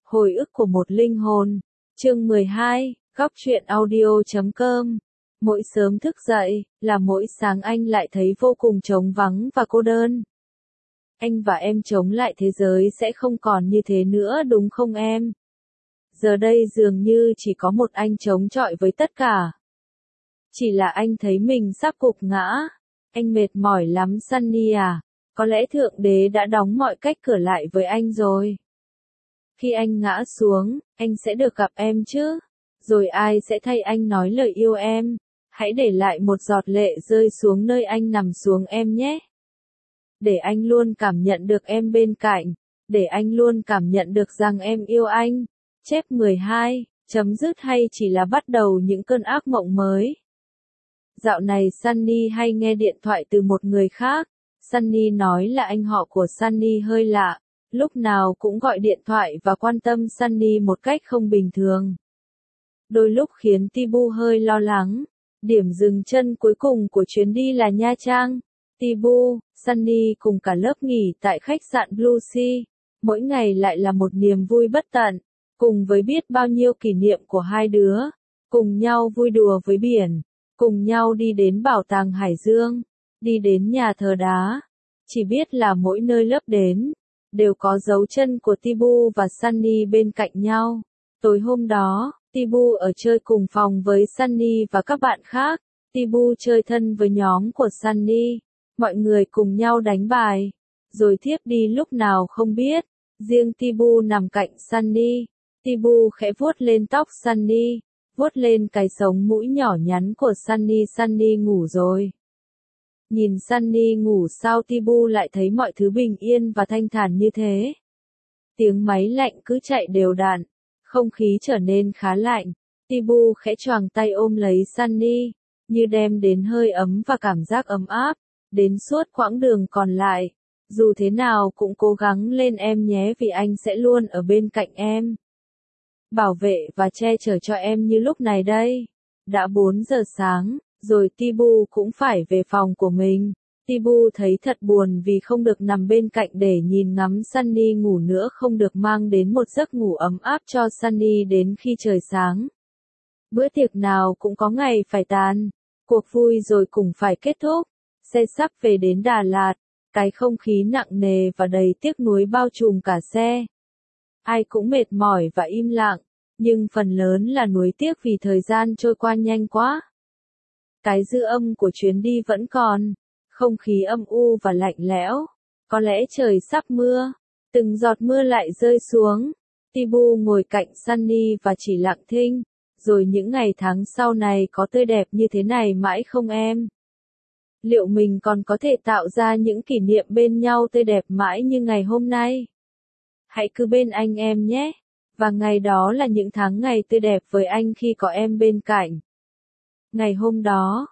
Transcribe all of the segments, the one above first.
Hồi ức của một linh hồn. Chương 12, Góc truyện audio.com. Mỗi sớm thức dậy, là mỗi sáng anh lại thấy vô cùng trống vắng và cô đơn. Anh và em chống lại thế giới sẽ không còn như thế nữa đúng không em? Giờ đây dường như chỉ có một anh chống chọi với tất cả. Chỉ là anh thấy mình sắp gục ngã. Anh mệt mỏi lắm Sunny à, có lẽ Thượng Đế đã đóng mọi cách cửa lại với anh rồi. Khi anh ngã xuống, anh sẽ được gặp em chứ? Rồi ai sẽ thay anh nói lời yêu em? Hãy để lại một giọt lệ rơi xuống nơi anh nằm xuống em nhé. Để anh luôn cảm nhận được em bên cạnh. Để anh luôn cảm nhận được rằng em yêu anh. Chép 12, chấm dứt hay chỉ là bắt đầu những cơn ác mộng mới? Dạo này Sunny hay nghe điện thoại từ một người khác. Sunny nói là anh họ của Sunny hơi lạ. Lúc nào cũng gọi điện thoại và quan tâm Sunny một cách không bình thường. Đôi lúc khiến Tibu hơi lo lắng. Điểm dừng chân cuối cùng của chuyến đi là Nha Trang. Tibu, Sunny cùng cả lớp nghỉ tại khách sạn Blue Sea. Mỗi ngày lại là một niềm vui bất tận. Cùng với biết bao nhiêu kỷ niệm của hai đứa. Cùng nhau vui đùa với biển. Cùng nhau đi đến bảo tàng Hải Dương. Đi đến nhà thờ đá. Chỉ biết là mỗi nơi lớp đến đều có dấu chân của Tibu và Sunny bên cạnh nhau. Tối hôm đó, Tibu ở chơi cùng phòng với Sunny và các bạn khác. Tibu chơi thân với nhóm của Sunny. Mọi người cùng nhau đánh bài. Rồi thiếp đi lúc nào không biết. Riêng Tibu nằm cạnh Sunny. Tibu khẽ vuốt lên tóc Sunny. Vuốt lên cái sống mũi nhỏ nhắn của Sunny. Sunny ngủ rồi. Nhìn Sunny ngủ sao Tibu lại thấy mọi thứ bình yên và thanh thản như thế. Tiếng máy lạnh cứ chạy đều đặn, không khí trở nên khá lạnh. Tibu khẽ choàng tay ôm lấy Sunny, như đem đến hơi ấm và cảm giác ấm áp, đến suốt quãng đường còn lại. Dù thế nào cũng cố gắng lên em nhé vì anh sẽ luôn ở bên cạnh em. Bảo vệ và che chở cho em như lúc này đây. Đã 4 giờ sáng. Rồi Tibu cũng phải về phòng của mình. Tibu thấy thật buồn vì không được nằm bên cạnh để nhìn ngắm Sunny ngủ nữa, không được mang đến một giấc ngủ ấm áp cho Sunny đến khi trời sáng. Bữa tiệc nào cũng có ngày phải tàn. Cuộc vui rồi cũng phải kết thúc. Xe sắp về đến Đà Lạt. Cái không khí nặng nề và đầy tiếc nuối bao trùm cả xe. Ai cũng mệt mỏi và im lặng. Nhưng phần lớn là nuối tiếc vì thời gian trôi qua nhanh quá. Cái dư âm của chuyến đi vẫn còn. Không khí âm u và lạnh lẽo. Có lẽ trời sắp mưa. Từng giọt mưa lại rơi xuống. Tibu ngồi cạnh Sunny và chỉ lặng thinh. Rồi những ngày tháng sau này có tươi đẹp như thế này mãi không em? Liệu mình còn có thể tạo ra những kỷ niệm bên nhau tươi đẹp mãi như ngày hôm nay? Hãy cứ bên anh em nhé. Và ngày đó là những tháng ngày tươi đẹp với anh khi có em bên cạnh. Ngày hôm đó,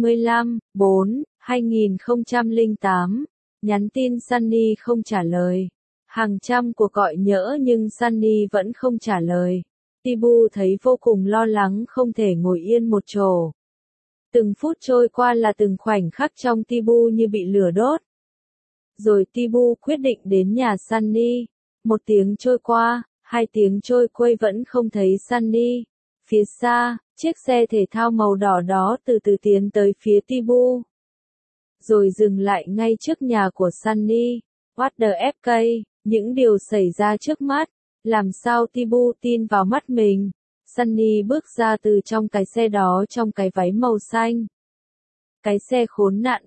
25/4/2008, nhắn tin Sunny không trả lời. Hàng trăm cuộc gọi nhỡ nhưng Sunny vẫn không trả lời. Tibu thấy vô cùng lo lắng, không thể ngồi yên một chỗ. Từng phút trôi qua là từng khoảnh khắc trong Tibu như bị lửa đốt. Rồi Tibu quyết định đến nhà Sunny. 1 tiếng trôi qua, 2 tiếng trôi quay vẫn không thấy Sunny. Phía xa, chiếc xe thể thao màu đỏ đó từ từ tiến tới phía Tibu. Rồi dừng lại ngay trước nhà của Sunny. What the FK, những điều xảy ra trước mắt. Làm sao Tibu tin vào mắt mình? Sunny bước ra từ trong cái xe đó trong cái váy màu xanh. Cái xe khốn nạn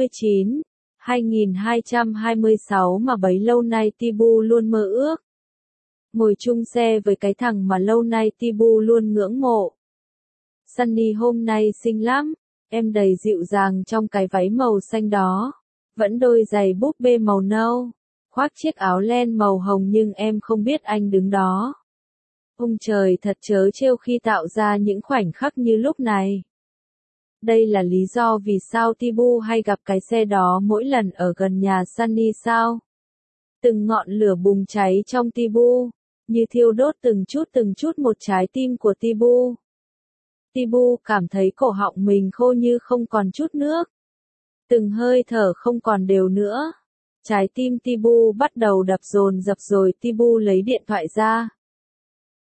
49/2226 mà bấy lâu nay Tibu luôn mơ ước. Ngồi chung xe với cái thằng mà lâu nay Tibu luôn ngưỡng mộ. Sunny hôm nay xinh lắm, em đầy dịu dàng trong cái váy màu xanh đó. Vẫn đôi giày búp bê màu nâu, khoác chiếc áo len màu hồng nhưng em không biết anh đứng đó. Ông trời thật trớ trêu khi tạo ra những khoảnh khắc như lúc này. Đây là lý do vì sao Tibu hay gặp cái xe đó mỗi lần ở gần nhà Sunny sao? Từng ngọn lửa bùng cháy trong Tibu, như thiêu đốt từng chút một trái tim của Tibu. Tibu cảm thấy cổ họng mình khô như không còn chút nước. Từng hơi thở không còn đều nữa. Trái tim Tibu bắt đầu đập dồn dập rồi Tibu lấy điện thoại ra.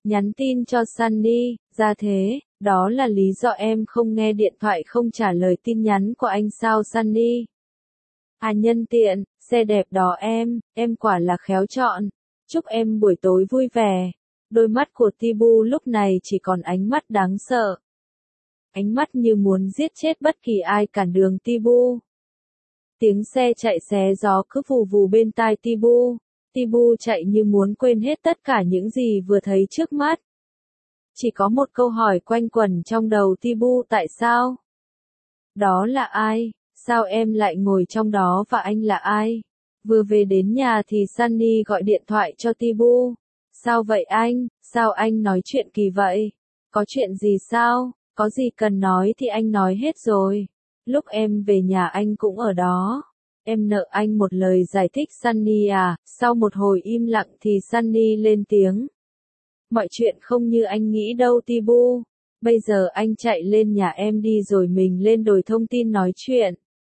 Nhắn tin cho Sunny, ra thế, đó là lý do em không nghe điện thoại không trả lời tin nhắn của anh sao Sunny? À nhân tiện, xe đẹp đó em quả là khéo chọn. Chúc em buổi tối vui vẻ. Đôi mắt của Tibu lúc này chỉ còn ánh mắt đáng sợ. Ánh mắt như muốn giết chết bất kỳ ai cản đường Tibu. Tiếng xe chạy xé gió cứ vù vù bên tai Tibu. Tibu chạy như muốn quên hết tất cả những gì vừa thấy trước mắt. Chỉ có một câu hỏi quanh quẩn trong đầu Tibu, tại sao? Đó là ai? Sao em lại ngồi trong đó và anh là ai? Vừa về đến nhà thì Sunny gọi điện thoại cho Tibu. Sao vậy anh? Sao anh nói chuyện kỳ vậy? Có chuyện gì sao? Có gì cần nói thì anh nói hết rồi. Lúc em về nhà anh cũng ở đó. Em nợ anh một lời giải thích Sunny à. Sau một hồi im lặng thì Sunny lên tiếng. Mọi chuyện không như anh nghĩ đâu Tibu. Bây giờ anh chạy lên nhà em đi rồi mình lên đồi thông tin nói chuyện.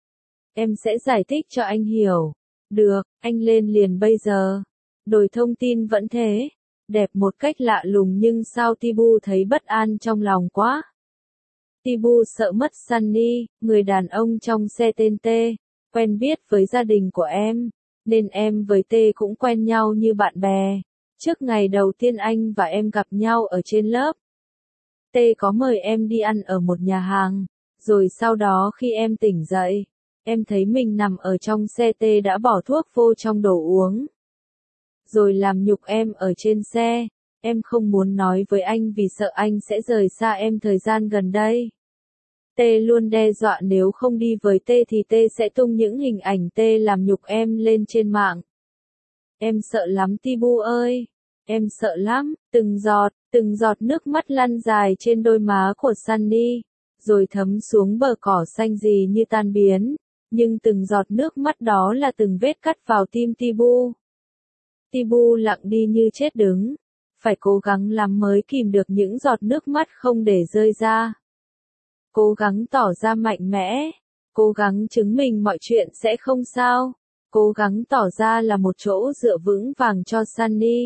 Em sẽ giải thích cho anh hiểu. Được, anh lên liền bây giờ. Đồi thông tin vẫn thế. Đẹp một cách lạ lùng nhưng sao Tibu thấy bất an trong lòng quá. Tibu sợ mất Sunny, người đàn ông trong xe tên T, quen biết với gia đình của em, nên em với T cũng quen nhau như bạn bè. Trước ngày đầu tiên anh và em gặp nhau ở trên lớp, T có mời em đi ăn ở một nhà hàng, rồi sau đó khi em tỉnh dậy, em thấy mình nằm ở trong xe T đã bỏ thuốc vô trong đồ uống. Rồi làm nhục em ở trên xe, em không muốn nói với anh vì sợ anh sẽ rời xa em thời gian gần đây. T luôn đe dọa nếu không đi với T thì T sẽ tung những hình ảnh T làm nhục em lên trên mạng. Em sợ lắm Tibu ơi, em sợ lắm, từng giọt nước mắt lăn dài trên đôi má của Sunny, rồi thấm xuống bờ cỏ xanh gì như tan biến, nhưng từng giọt nước mắt đó là từng vết cắt vào tim Tibu. Tibu lặng đi như chết đứng, phải cố gắng lắm mới kìm được những giọt nước mắt không để rơi ra. Cố gắng tỏ ra mạnh mẽ, cố gắng chứng minh mọi chuyện sẽ không sao, cố gắng tỏ ra là một chỗ dựa vững vàng cho Sunny.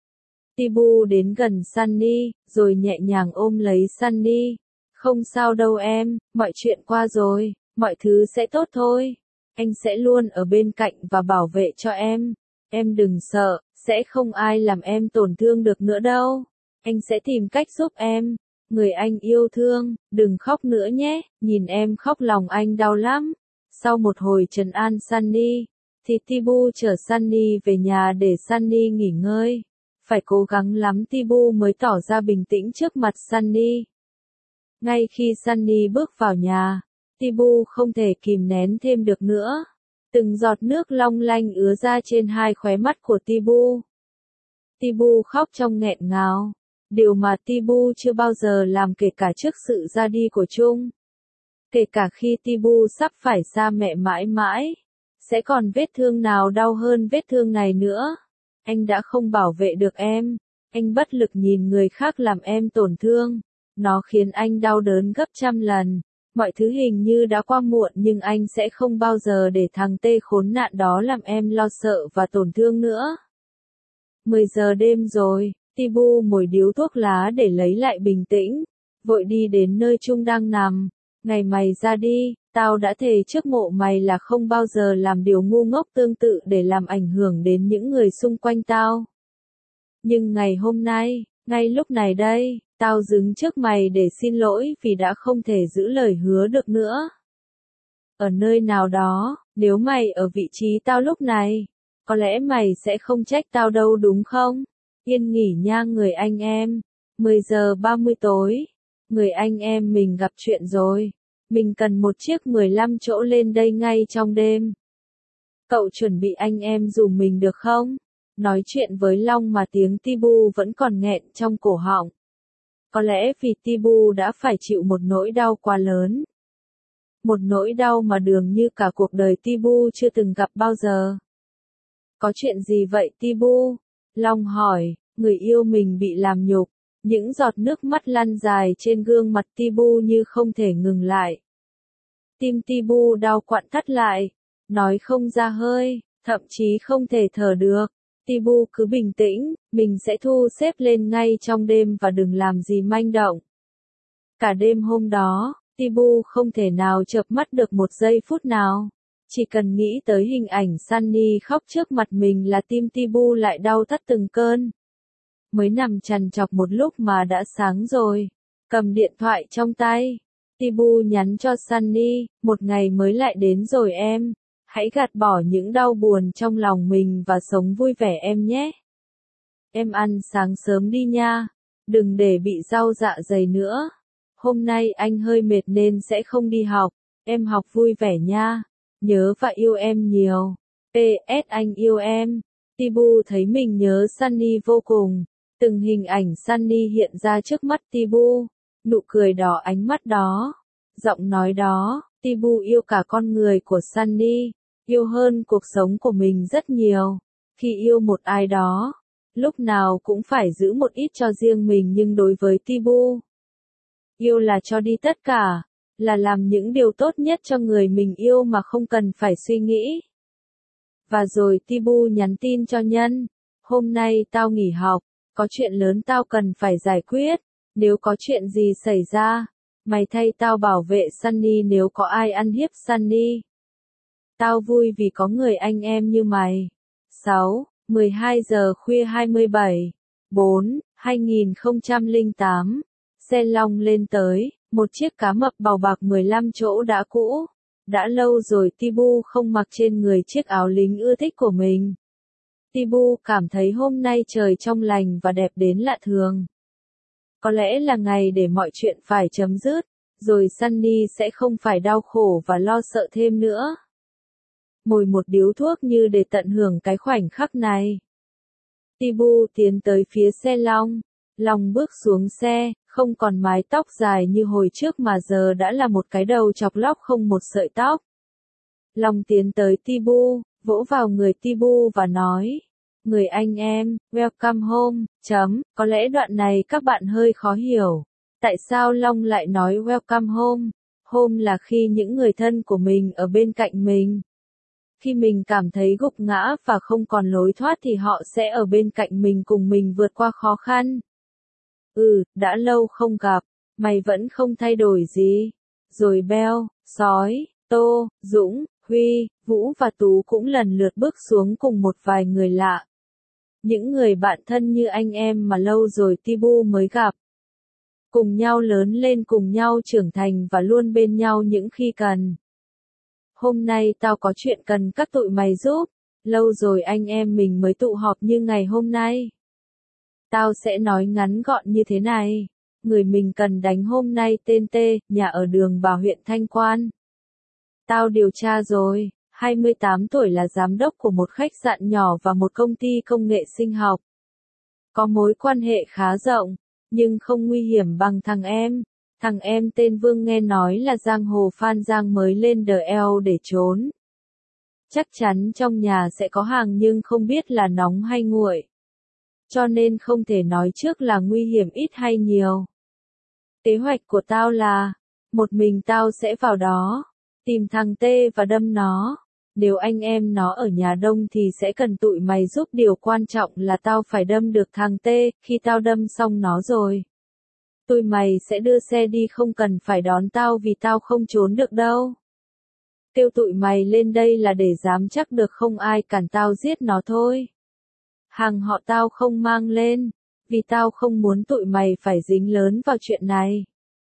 Tibu đến gần Sunny, rồi nhẹ nhàng ôm lấy Sunny. Không sao đâu em, mọi chuyện qua rồi, mọi thứ sẽ tốt thôi. Anh sẽ luôn ở bên cạnh và bảo vệ cho em. Em đừng sợ, sẽ không ai làm em tổn thương được nữa đâu. Anh sẽ tìm cách giúp em. Người anh yêu thương, đừng khóc nữa nhé, nhìn em khóc lòng anh đau lắm. Sau một hồi trấn an Sunny, thì Tibu chở Sunny về nhà để Sunny nghỉ ngơi. Phải cố gắng lắm Tibu mới tỏ ra bình tĩnh trước mặt Sunny. Ngay khi Sunny bước vào nhà, Tibu không thể kìm nén thêm được nữa. Từng giọt nước long lanh ứa ra trên hai khóe mắt của Tibu. Tibu khóc trong nghẹn ngào. Điều mà Tibu chưa bao giờ làm kể cả trước sự ra đi của Trung. Kể cả khi Tibu sắp phải xa mẹ mãi mãi. Sẽ còn vết thương nào đau hơn vết thương này nữa. Anh đã không bảo vệ được em. Anh bất lực nhìn người khác làm em tổn thương. Nó khiến anh đau đớn gấp trăm lần. Mọi thứ hình như đã qua muộn nhưng anh sẽ không bao giờ để thằng Tê khốn nạn đó làm em lo sợ và tổn thương nữa. 10 giờ đêm rồi, Tibu mồi điếu thuốc lá để lấy lại bình tĩnh. Vội đi đến nơi Trung đang nằm. Ngày mày ra đi, tao đã thề trước mộ mày là không bao giờ làm điều ngu ngốc tương tự để làm ảnh hưởng đến những người xung quanh tao. Nhưng ngày hôm nay, ngay lúc này đây, tao đứng trước mày để xin lỗi vì đã không thể giữ lời hứa được nữa. Ở nơi nào đó, nếu mày ở vị trí tao lúc này, có lẽ mày sẽ không trách tao đâu đúng không? Yên nghỉ nha người anh em. 10 giờ 30 tối. Người anh em mình gặp chuyện rồi. Mình cần một chiếc 15 chỗ lên đây ngay trong đêm. Cậu chuẩn bị anh em dùm mình được không? Nói chuyện với Long mà tiếng Tibu vẫn còn nghẹn trong cổ họng. Có lẽ vì Tibu đã phải chịu một nỗi đau quá lớn. Một nỗi đau mà dường như cả cuộc đời Tibu chưa từng gặp bao giờ. Có chuyện gì vậy Tibu? Long hỏi, người yêu mình bị làm nhục. Những giọt nước mắt lăn dài trên gương mặt Tibu như không thể ngừng lại. Tim Tibu đau quặn thắt lại, nói không ra hơi, thậm chí không thể thở được. Tibu cứ bình tĩnh, mình sẽ thu xếp lên ngay trong đêm và đừng làm gì manh động. Cả đêm hôm đó, Tibu không thể nào chợp mắt được một giây phút nào. Chỉ cần nghĩ tới hình ảnh Sunny khóc trước mặt mình là tim Tibu lại đau thắt từng cơn. Mới nằm trằn trọc một lúc mà đã sáng rồi. Cầm điện thoại trong tay, Tibu nhắn cho Sunny, một ngày mới lại đến rồi em. Hãy gạt bỏ những đau buồn trong lòng mình và sống vui vẻ em nhé. Em ăn sáng sớm đi nha, đừng để bị đau dạ dày nữa. Hôm nay anh hơi mệt nên sẽ không đi học, em học vui vẻ nha. Nhớ và yêu em nhiều. PS anh yêu em. Tibu thấy mình nhớ Sunny vô cùng. Từng hình ảnh Sunny hiện ra trước mắt Tibu. Nụ cười đó, ánh mắt đó, giọng nói đó. Tibu yêu cả con người của Sunny, yêu hơn cuộc sống của mình rất nhiều. Khi yêu một ai đó, lúc nào cũng phải giữ một ít cho riêng mình, nhưng đối với Tibu, yêu là cho đi tất cả, là làm những điều tốt nhất cho người mình yêu mà không cần phải suy nghĩ. Và rồi Tibu nhắn tin cho Nhân, hôm nay tao nghỉ học, có chuyện lớn tao cần phải giải quyết, nếu có chuyện gì xảy ra, mày thay tao bảo vệ Sunny nếu có ai ăn hiếp Sunny. Tao vui vì có người anh em như mày. 12 giờ khuya 2008, xe long lên tới, một chiếc cá mập bào bạc 15 chỗ đã cũ. Đã lâu rồi Tibu không mặc trên người chiếc áo lính ưa thích của mình. Tibu cảm thấy hôm nay trời trong lành và đẹp đến lạ thường. Có lẽ là ngày để mọi chuyện phải chấm dứt, rồi Sunny sẽ không phải đau khổ và lo sợ thêm nữa. Mồi một điếu thuốc như để tận hưởng cái khoảnh khắc này. Tibu tiến tới phía xe Long. Long bước xuống xe, không còn mái tóc dài như hồi trước mà giờ đã là một cái đầu chọc lóc không một sợi tóc. Long tiến tới Tibu, vỗ vào người Tibu và nói, người anh em, welcome home, có lẽ đoạn này các bạn hơi khó hiểu. Tại sao Long lại nói welcome home? Home là khi những người thân của mình ở bên cạnh mình. Khi mình cảm thấy gục ngã và không còn lối thoát thì họ sẽ ở bên cạnh mình cùng mình vượt qua khó khăn. Đã lâu không gặp, mày vẫn không thay đổi gì. Rồi Bell, Sói, Tô, Dũng, Huy, Vũ và Tú cũng lần lượt bước xuống cùng một vài người lạ. Những người bạn thân như anh em mà lâu rồi Tibu mới gặp. Cùng nhau lớn lên, cùng nhau trưởng thành và luôn bên nhau những khi cần. Hôm nay tao có chuyện cần các tụi mày giúp. Lâu rồi anh em mình mới tụ họp như ngày hôm nay. Tao sẽ nói ngắn gọn như thế này. Người mình cần đánh hôm nay tên T, nhà ở đường Bà huyện Thanh Quan. Tao điều tra rồi, 28 tuổi là giám đốc của một khách sạn nhỏ và một công ty công nghệ sinh học. Có mối quan hệ khá rộng, nhưng không nguy hiểm bằng thằng em. Thằng em tên Vương nghe nói là giang hồ Phan Giang mới lên DL để trốn. Chắc chắn trong nhà sẽ có hàng nhưng không biết là nóng hay nguội. Cho nên không thể nói trước là nguy hiểm ít hay nhiều. Kế hoạch của tao là, một mình tao sẽ vào đó, tìm thằng T và đâm nó. Nếu anh em nó ở nhà đông thì sẽ cần tụi mày giúp, điều quan trọng là tao phải đâm được thằng T, khi tao đâm xong nó rồi. Tụi mày sẽ đưa xe đi, không cần phải đón tao vì tao không trốn được đâu. Kêu tụi mày lên đây là để dám chắc được không ai cản tao giết nó thôi. Hàng họ tao không mang lên, vì tao không muốn tụi mày phải dính lớn vào chuyện này.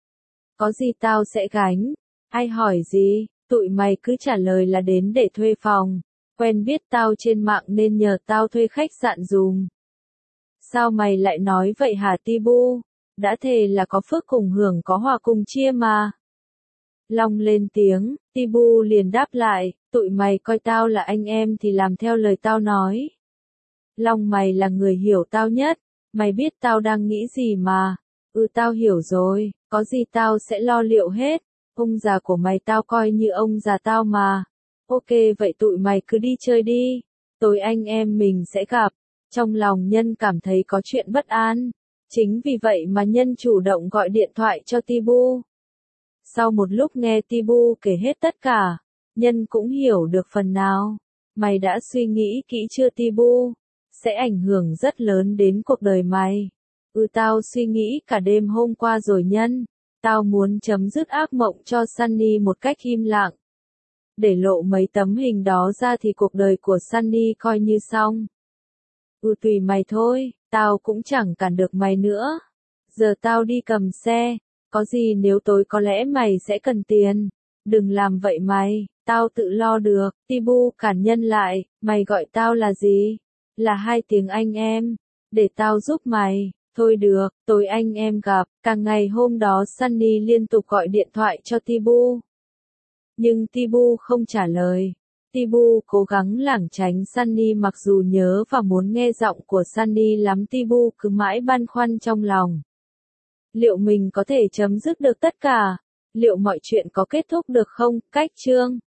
Có gì tao sẽ gánh, ai hỏi gì, tụi mày cứ trả lời là đến để thuê phòng, quen biết tao trên mạng nên nhờ tao thuê khách sạn dùm. Sao mày lại nói vậy hả Tibu? Đã thề là có phước cùng hưởng, có hòa cùng chia mà. Long lên tiếng, Tibu liền đáp lại, tụi mày coi tao là anh em thì làm theo lời tao nói. Long, mày là người hiểu tao nhất, mày biết tao đang nghĩ gì mà. Tao hiểu rồi, có gì tao sẽ lo liệu hết. Ông già của mày tao coi như ông già tao mà. Ok, vậy tụi mày cứ đi chơi đi, tối anh em mình sẽ gặp. Trong lòng Nhân cảm thấy có chuyện bất an. Chính vì vậy mà Nhân chủ động gọi điện thoại cho Tibu. Sau một lúc nghe Tibu kể hết tất cả, Nhân cũng hiểu được phần nào. Mày đã suy nghĩ kỹ chưa Tibu? sẽ ảnh hưởng rất lớn đến cuộc đời mày. Tao suy nghĩ cả đêm hôm qua rồi nhân. Tao muốn chấm dứt ác mộng cho Sunny một cách im lặng. Để lộ mấy tấm hình đó ra thì cuộc đời của Sunny coi như xong. Tùy mày thôi, tao cũng chẳng cản được mày nữa. Giờ tao đi cầm xe, có gì nếu tối có lẽ mày sẽ cần tiền. Đừng làm vậy mày, tao tự lo được. Tibu cản nhân lại, mày gọi tao là gì? Là 2 tiếng anh em, để tao giúp mày. Thôi được, tối anh em gặp. Càng ngày hôm đó Sunny liên tục gọi điện thoại cho Tibu. Nhưng Tibu không trả lời. Tibu cố gắng lảng tránh Sunny mặc dù nhớ và muốn nghe giọng của Sunny lắm. Tibu cứ mãi băn khoăn trong lòng. Liệu mình có thể chấm dứt được tất cả? Liệu mọi chuyện có kết thúc được không? Cách chương